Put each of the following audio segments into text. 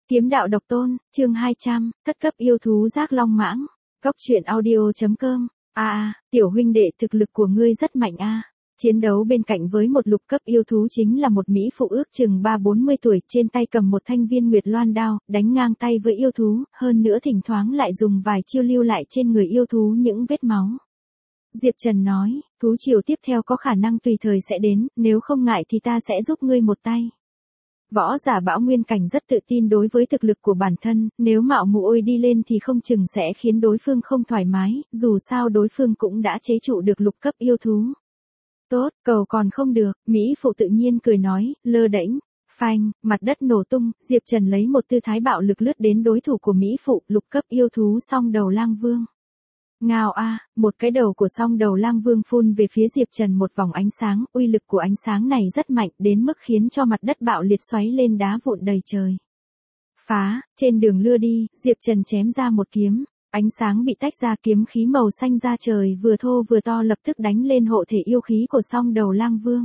Kiếm đạo độc tôn, chương 200, thất cấp yêu thú giác long mãng. Cóc truyện audio.com. Tiểu huynh đệ, thực lực của ngươi rất mạnh a. Chiến đấu bên cạnh với một lục cấp yêu thú chính là một mỹ phụ ước chừng 30-40 tuổi, trên tay cầm một thanh viên nguyệt loan đao, đánh ngang tay với yêu thú, hơn nữa thỉnh thoảng lại dùng vài chiêu lưu lại trên người yêu thú những vết máu. Diệp Trần nói, thú triều tiếp theo có khả năng tùy thời sẽ đến, nếu không ngại thì ta sẽ giúp ngươi một tay. Võ giả Bão Nguyên Cảnh rất tự tin đối với thực lực của bản thân, nếu mạo muội đi lên thì không chừng sẽ khiến đối phương không thoải mái, dù sao đối phương cũng đã chế trụ được lục cấp yêu thú. Tốt, cầu còn không được, mỹ phụ tự nhiên cười nói, lơ đễnh, phanh, mặt đất nổ tung, Diệp Trần lấy một tư thái bạo lực lướt đến đối thủ của mỹ phụ, lục cấp yêu thú song đầu lang vương. Ngao a, một cái đầu của song đầu lang vương phun về phía Diệp Trần một vòng ánh sáng, uy lực của ánh sáng này rất mạnh đến mức khiến cho mặt đất bạo liệt xoáy lên đá vụn đầy trời. Phá, trên đường lưa đi, Diệp Trần chém ra một kiếm, ánh sáng bị tách ra, kiếm khí màu xanh ra trời vừa thô vừa to lập tức đánh lên hộ thể yêu khí của song đầu lang vương.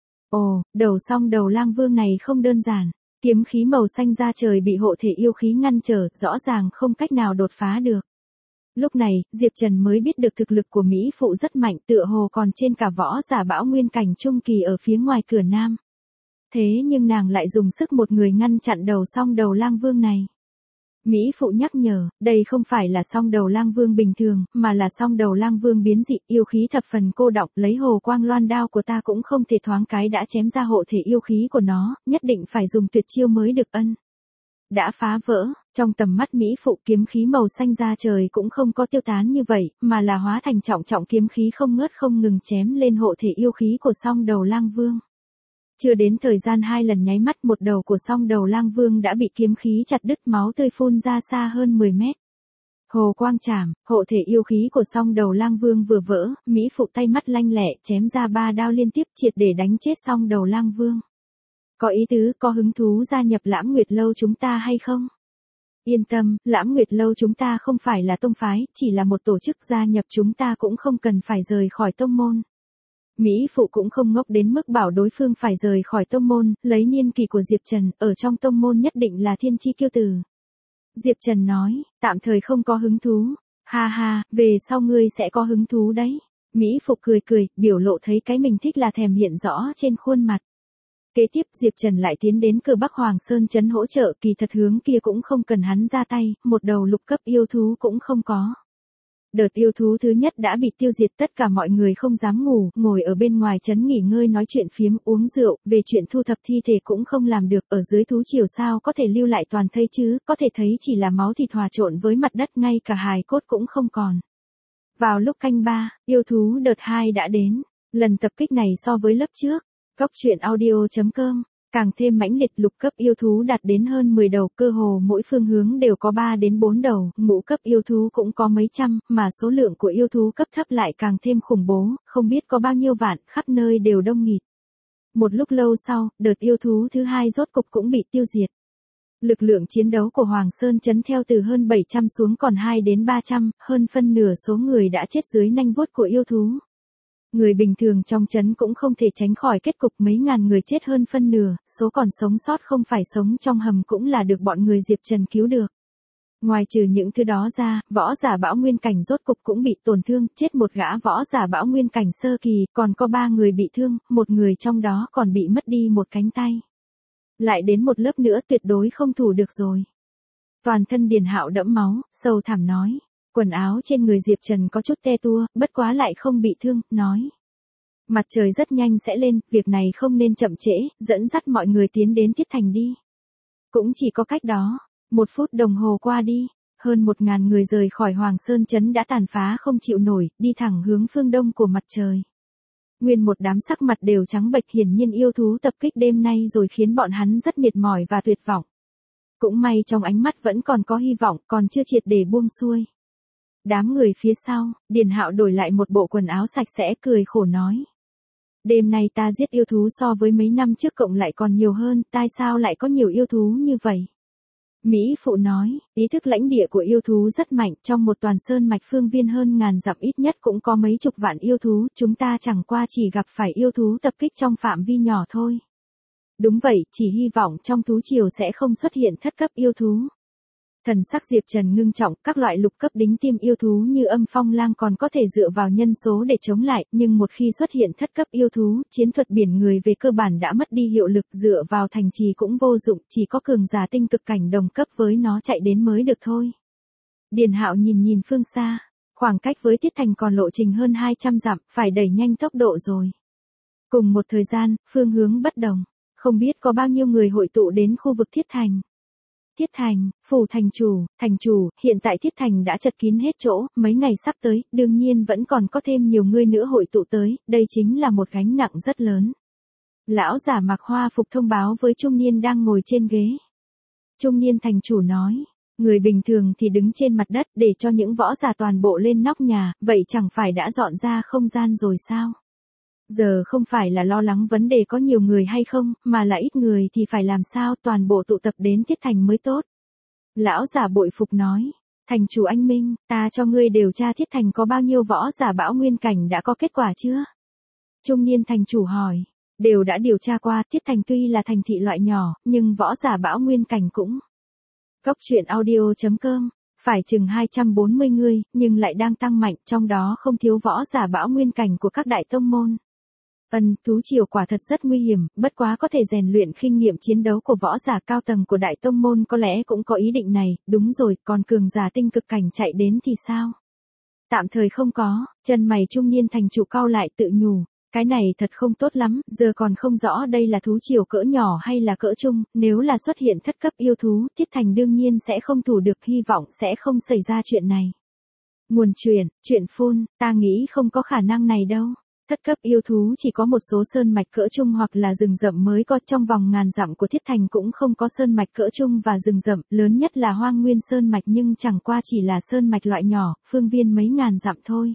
Ồ, đầu song đầu lang vương này không đơn giản, kiếm khí màu xanh ra trời bị hộ thể yêu khí ngăn trở, rõ ràng không cách nào đột phá được. Lúc này, Diệp Trần mới biết được thực lực của mỹ phụ rất mạnh, tựa hồ còn trên cả võ giả Bão Nguyên Cảnh trung kỳ ở phía ngoài cửa nam. Thế nhưng nàng lại dùng sức một người ngăn chặn đầu song đầu lang vương này. Mỹ phụ nhắc nhở, đây không phải là song đầu lang vương bình thường, mà là song đầu lang vương biến dị, yêu khí thập phần cô đọng, lấy hồ quang loan đao của ta cũng không thể thoáng cái đã chém ra hộ thể yêu khí của nó, nhất định phải dùng tuyệt chiêu mới được ân. Đã phá vỡ, trong tầm mắt mỹ phụ kiếm khí màu xanh ra trời cũng không có tiêu tán như vậy, mà là hóa thành trọng trọng kiếm khí không ngớt không ngừng chém lên hộ thể yêu khí của song đầu lang vương. Chưa đến thời gian 2 lần nháy mắt, một đầu của song đầu lang vương đã bị kiếm khí chặt đứt, máu tươi phun ra xa hơn 10 mét. Hồ quang chảm, hộ thể yêu khí của song đầu lang vương vừa vỡ, mỹ phụ tay mắt lanh lẹ chém ra 3 đao liên tiếp triệt để đánh chết song đầu lang vương. Có ý tứ, có hứng thú gia nhập Lãm Nguyệt Lâu chúng ta hay không? Yên tâm, Lãm Nguyệt Lâu chúng ta không phải là tông phái, chỉ là một tổ chức, gia nhập chúng ta cũng không cần phải rời khỏi tông môn. Mỹ phụ cũng không ngốc đến mức bảo đối phương phải rời khỏi tông môn, lấy niên kỳ của Diệp Trần, ở trong tông môn nhất định là thiên chi kiêu tử. Diệp Trần nói, tạm thời không có hứng thú. Ha ha, về sau ngươi sẽ có hứng thú đấy. Mỹ phụ cười cười, biểu lộ thấy cái mình thích là thèm hiện rõ trên khuôn mặt. Kế tiếp Diệp Trần lại tiến đến cửa Bắc Hoàng Sơn trấn hỗ trợ, kỳ thật hướng kia cũng không cần hắn ra tay, một đầu lục cấp yêu thú cũng không có. Đợt yêu thú thứ nhất đã bị tiêu diệt, tất cả mọi người không dám ngủ, ngồi ở bên ngoài trấn nghỉ ngơi nói chuyện phiếm uống rượu, về chuyện thu thập thi thể cũng không làm được, ở dưới thú triều sao có thể lưu lại toàn thây chứ, có thể thấy chỉ là máu thịt hòa trộn với mặt đất, ngay cả hài cốt cũng không còn. Vào lúc canh 3, yêu thú đợt 2 đã đến, lần tập kích này so với lớp trước. Cóc truyện audio.com, càng thêm mãnh liệt, lục cấp yêu thú đạt đến hơn 10 đầu, cơ hồ mỗi phương hướng đều có 3 đến 4 đầu, ngũ cấp yêu thú cũng có mấy trăm, mà số lượng của yêu thú cấp thấp lại càng thêm khủng bố, không biết có bao nhiêu vạn, khắp nơi đều đông nghịt. Một lúc lâu sau, đợt yêu thú thứ 2 rốt cục cũng bị tiêu diệt. Lực lượng chiến đấu của Hoàng Sơn trấn theo từ hơn 700 xuống còn 2 đến 300, hơn phân nửa số người đã chết dưới nanh vuốt của yêu thú. Người bình thường trong trấn cũng không thể tránh khỏi kết cục, mấy ngàn người chết hơn phân nửa, số còn sống sót không phải sống trong hầm cũng là được bọn người Diệp Trần cứu được. Ngoài trừ những thứ đó ra, võ giả Bão Nguyên Cảnh rốt cục cũng bị tổn thương, chết một gã võ giả Bão Nguyên Cảnh sơ kỳ, còn có 3 người bị thương, một người trong đó còn bị mất đi một cánh tay. Lại đến một lớp nữa tuyệt đối không thủ được rồi. Toàn thân Điền Hạo đẫm máu, sâu thẳm nói. Quần áo trên người Diệp Trần có chút te tua, bất quá lại không bị thương, nói. Mặt trời rất nhanh sẽ lên, việc này không nên chậm trễ, dẫn dắt mọi người tiến đến Tiết Thành đi. Cũng chỉ có cách đó, 1 phút đồng hồ qua đi, hơn 1000 người rời khỏi Hoàng Sơn trấn đã tàn phá không chịu nổi, đi thẳng hướng phương đông của mặt trời. Nguyên một đám sắc mặt đều trắng bệch, hiển nhiên yêu thú tập kích đêm nay rồi khiến bọn hắn rất mệt mỏi và tuyệt vọng. Cũng may trong ánh mắt vẫn còn có hy vọng, còn chưa triệt để buông xuôi. Đám người phía sau, Điền Hạo đổi lại một bộ quần áo sạch sẽ, cười khổ nói. Đêm nay ta giết yêu thú so với mấy năm trước cộng lại còn nhiều hơn, tại sao lại có nhiều yêu thú như vậy? Mỹ phụ nói, ý thức lãnh địa của yêu thú rất mạnh, trong một toàn sơn mạch phương viên hơn ngàn dặm ít nhất cũng có mấy chục vạn yêu thú, chúng ta chẳng qua chỉ gặp phải yêu thú tập kích trong phạm vi nhỏ thôi. Đúng vậy, chỉ hy vọng trong thú triều sẽ không xuất hiện thất cấp yêu thú. Thần sắc Diệp Trần ngưng trọng, các loại lục cấp đính tiêm yêu thú như âm phong lang còn có thể dựa vào nhân số để chống lại, nhưng một khi xuất hiện thất cấp yêu thú, chiến thuật biển người về cơ bản đã mất đi hiệu lực, dựa vào thành trì cũng vô dụng, chỉ có cường giả tinh cực cảnh đồng cấp với nó chạy đến mới được thôi. Điền Hạo nhìn nhìn phương xa, khoảng cách với Tiết Thành còn lộ trình hơn 200 dặm, phải đẩy nhanh tốc độ rồi. Cùng một thời gian, phương hướng bất đồng, không biết có bao nhiêu người hội tụ đến khu vực Thiết Thành. Thiết Thành, phủ thành chủ, hiện tại Thiết Thành đã chật kín hết chỗ, mấy ngày sắp tới, đương nhiên vẫn còn có thêm nhiều người nữa hội tụ tới, đây chính là một gánh nặng rất lớn. Lão giả mặc hoa phục thông báo với trung niên đang ngồi trên ghế. Trung niên thành chủ nói, người bình thường thì đứng trên mặt đất để cho những võ giả toàn bộ lên nóc nhà, vậy chẳng phải đã dọn ra không gian rồi sao? Giờ không phải là lo lắng vấn đề có nhiều người hay không, mà là ít người thì phải làm sao toàn bộ tụ tập đến Thiết Thành mới tốt. Lão giả bội phục nói, thành chủ anh Minh, ta cho ngươi điều tra Thiết Thành có bao nhiêu võ giả bão nguyên cảnh đã có kết quả chưa? Trung niên thành chủ hỏi, đều đã điều tra qua, Thiết Thành tuy là thành thị loại nhỏ, nhưng võ giả bão nguyên cảnh cũng. Cốc truyện audio.com, phải chừng 240 người, nhưng lại đang tăng mạnh, trong đó không thiếu võ giả bão nguyên cảnh của các đại tông môn. Thú triều quả thật rất nguy hiểm, bất quá có thể rèn luyện kinh nghiệm chiến đấu của võ giả cao tầng của đại tông môn có lẽ cũng có ý định này, đúng rồi, còn cường giả tinh cực cảnh chạy đến thì sao? Tạm thời không có, chân mày trung niên thành chủ cau lại tự nhủ, cái này thật không tốt lắm, giờ còn không rõ đây là thú triều cỡ nhỏ hay là cỡ trung, nếu là xuất hiện thất cấp yêu thú, Thiết Thành đương nhiên sẽ không thủ được, hy vọng sẽ không xảy ra chuyện này. Nguồn chuyện phun, ta nghĩ không có khả năng này đâu. Thất cấp yêu thú chỉ có một số sơn mạch cỡ trung hoặc là rừng rậm mới có, trong vòng ngàn dặm của Thiết Thành cũng không có sơn mạch cỡ trung và rừng rậm, lớn nhất là Hoang Nguyên sơn mạch nhưng chẳng qua chỉ là sơn mạch loại nhỏ, phương viên mấy ngàn dặm thôi.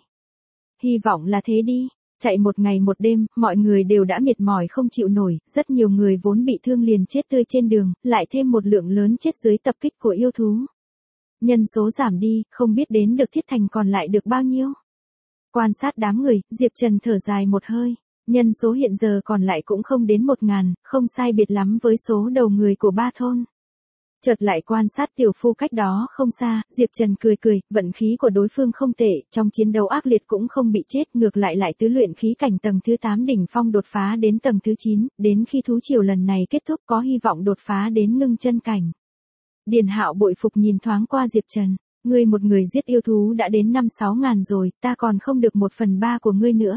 Hy vọng là thế đi, chạy một ngày một đêm, mọi người đều đã mệt mỏi không chịu nổi, rất nhiều người vốn bị thương liền chết tươi trên đường, lại thêm một lượng lớn chết dưới tập kích của yêu thú. Nhân số giảm đi, không biết đến được Thiết Thành còn lại được bao nhiêu. Quan sát đám người, Diệp Trần thở dài một hơi, nhân số hiện giờ còn lại cũng không đến 1000, không sai biệt lắm với số đầu người của 3 thôn. Chợt lại quan sát tiểu phu cách đó không xa, Diệp Trần cười, vận khí của đối phương không tệ, trong chiến đấu ác liệt cũng không bị chết, ngược lại tứ luyện khí cảnh tầng thứ 8 đỉnh phong đột phá đến tầng thứ 9, đến khi thú triều lần này kết thúc có hy vọng đột phá đến ngưng chân cảnh. Điền Hạo bội phục nhìn thoáng qua Diệp Trần. Ngươi một người giết yêu thú đã đến 5-6 ngàn rồi, ta còn không được 1/3 của ngươi nữa.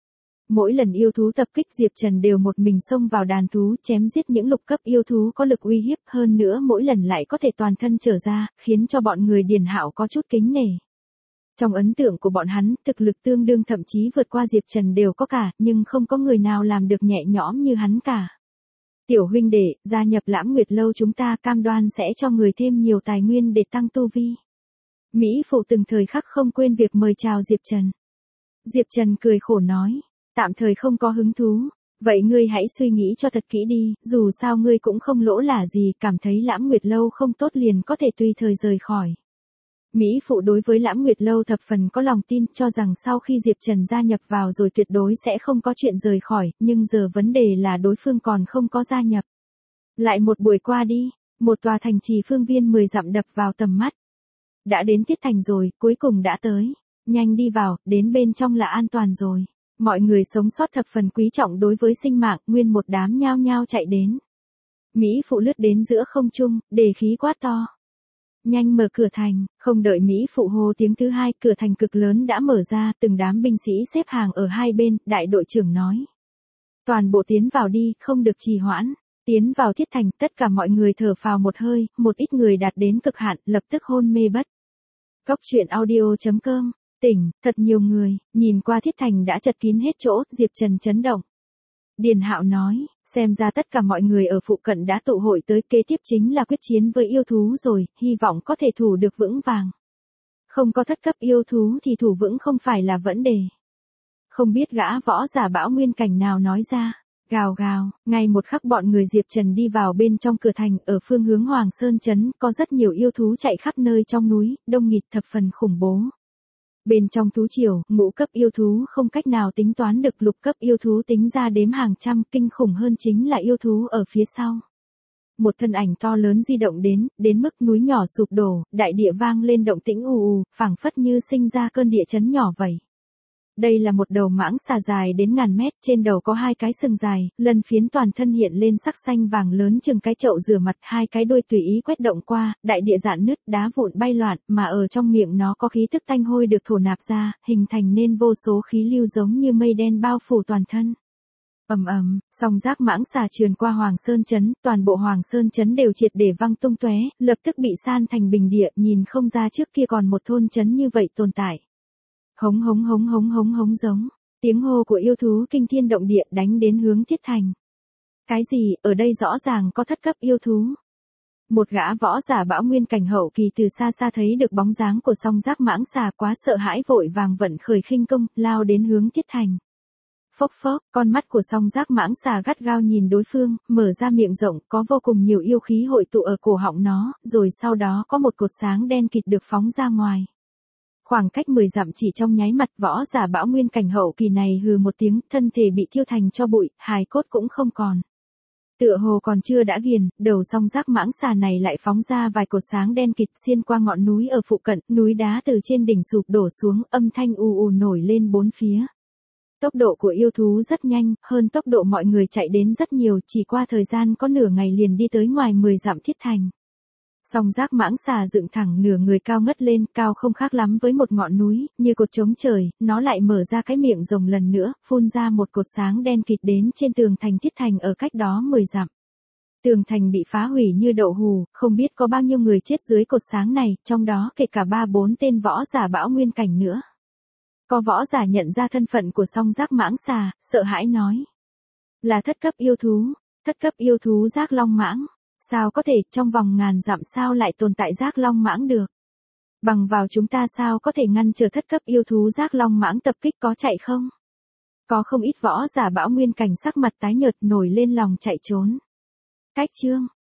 Mỗi lần yêu thú tập kích Diệp Trần đều một mình xông vào đàn thú chém giết những lục cấp yêu thú có lực uy hiếp, hơn nữa mỗi lần lại có thể toàn thân trở ra, khiến cho bọn người Điền Hạo có chút kính nể. Trong ấn tượng của bọn hắn, thực lực tương đương thậm chí vượt qua Diệp Trần đều có cả, nhưng không có người nào làm được nhẹ nhõm như hắn cả. Tiểu huynh đệ, gia nhập Lãm Nguyệt Lâu chúng ta cam đoan sẽ cho người thêm nhiều tài nguyên để tăng tu vi. Mỹ phụ từng thời khắc không quên việc mời chào Diệp Trần. Diệp Trần cười khổ nói, tạm thời không có hứng thú, vậy ngươi hãy suy nghĩ cho thật kỹ đi, dù sao ngươi cũng không lỗ là gì, cảm thấy Lãm Nguyệt Lâu không tốt liền có thể tùy thời rời khỏi. Mỹ phụ đối với Lãm Nguyệt Lâu thập phần có lòng tin, cho rằng sau khi Diệp Trần gia nhập vào rồi tuyệt đối sẽ không có chuyện rời khỏi, nhưng giờ vấn đề là đối phương còn không có gia nhập. Lại một buổi qua đi, một tòa thành trì phương viên 10 dặm đập vào tầm mắt. Đã đến Thiết Thành rồi, cuối cùng đã tới. Nhanh đi vào, đến bên trong là an toàn rồi. Mọi người sống sót thập phần quý trọng đối với sinh mạng, nguyên một đám nhao nhao chạy đến. Mỹ phụ lướt đến giữa không trung, đề khí quát to. Nhanh mở cửa thành, không đợi Mỹ phụ hô tiếng thứ hai, cửa thành cực lớn đã mở ra, từng đám binh sĩ xếp hàng ở hai bên, đại đội trưởng nói. Toàn bộ tiến vào đi, không được trì hoãn. Tiến vào Thiết Thành, tất cả mọi người thở phào một hơi, một ít người đạt đến cực hạn, lập tức hôn mê bất. Cốc truyện audio.com, tỉnh, thật nhiều người, nhìn qua Thiết Thành đã chật kín hết chỗ, Diệp Trần chấn động. Điền Hạo nói, xem ra tất cả mọi người ở phụ cận đã tụ hội tới, kế tiếp chính là quyết chiến với yêu thú rồi, hy vọng có thể thủ được vững vàng. Không có thất cấp yêu thú thì thủ vững không phải là vấn đề. Không biết gã võ giả bão nguyên cảnh nào nói ra. Gào gào, ngay một khắc bọn người Diệp Trần đi vào bên trong cửa thành, ở phương hướng Hoàng Sơn Trấn, có rất nhiều yêu thú chạy khắp nơi trong núi, đông nghịt thập phần khủng bố. Bên trong thú triều, ngũ cấp yêu thú không cách nào tính toán được, lục cấp yêu thú tính ra đếm hàng trăm, kinh khủng hơn chính là yêu thú ở phía sau. Một thân ảnh to lớn di động đến mức núi nhỏ sụp đổ, đại địa vang lên động tĩnh ù ù, phảng phất như sinh ra cơn địa chấn nhỏ vậy. Đây là một đầu mãng xà dài đến ngàn mét, trên đầu có hai cái sừng dài, lân phiến toàn thân hiện lên sắc xanh vàng lớn chừng cái chậu rửa mặt, hai cái đuôi tùy ý quét động qua, đại địa rạn nứt, đá vụn bay loạn, mà ở trong miệng nó có khí tức tanh hôi được thổ nạp ra, hình thành nên vô số khí lưu giống như mây đen bao phủ toàn thân. Ầm ầm, song giác mãng xà trườn qua Hoàng Sơn trấn, toàn bộ Hoàng Sơn trấn đều triệt để văng tung tóe, lập tức bị san thành bình địa, nhìn không ra trước kia còn một thôn trấn như vậy tồn tại. Hống hống hống hống hống hống giống, tiếng hô của yêu thú kinh thiên động địa đánh đến hướng Thiết Thành. Cái gì, ở đây rõ ràng có thất cấp yêu thú. Một gã võ giả bão nguyên cảnh hậu kỳ từ xa xa thấy được bóng dáng của song giác mãng xà, quá sợ hãi vội vàng vận khởi khinh công, lao đến hướng Thiết Thành. Phốc phốc, con mắt của song giác mãng xà gắt gao nhìn đối phương, mở ra miệng rộng, có vô cùng nhiều yêu khí hội tụ ở cổ họng nó, rồi sau đó có một cột sáng đen kịt được phóng ra ngoài. Khoảng cách 10 dặm chỉ trong nháy mắt, võ giả bão nguyên cảnh hậu kỳ này hừ một tiếng, thân thể bị thiêu thành tro bụi, hài cốt cũng không còn. Tựa hồ còn chưa đã ghiền, đầu song giác mãng xà này lại phóng ra vài cột sáng đen kịt xuyên qua ngọn núi ở phụ cận, núi đá từ trên đỉnh sụp đổ xuống, âm thanh ù ù nổi lên bốn phía. Tốc độ của yêu thú rất nhanh, hơn tốc độ mọi người chạy đến rất nhiều, chỉ qua thời gian có nửa ngày liền đi tới ngoài 10 dặm Thiết Thành. Song giác mãng xà dựng thẳng nửa người cao ngất lên, cao không khác lắm với một ngọn núi, như cột trống trời, nó lại mở ra cái miệng rồng lần nữa, phun ra một cột sáng đen kịt đến trên tường thành Thiết Thành ở cách đó 10 dặm. Tường thành bị phá hủy như đậu hù, không biết có bao nhiêu người chết dưới cột sáng này, trong đó kể cả 3-4 tên võ giả bão nguyên cảnh nữa. Có võ giả nhận ra thân phận của song giác mãng xà, sợ hãi nói. Là thất cấp yêu thú giác long mãng. Sao có thể, trong vòng ngàn dặm sao lại tồn tại giác long mãng được? Bằng vào chúng ta sao có thể ngăn trở thất cấp yêu thú giác long mãng tập kích, có chạy không? Có không ít võ giả bão nguyên cảnh sắc mặt tái nhợt nổi lên lòng chạy trốn. Cách chương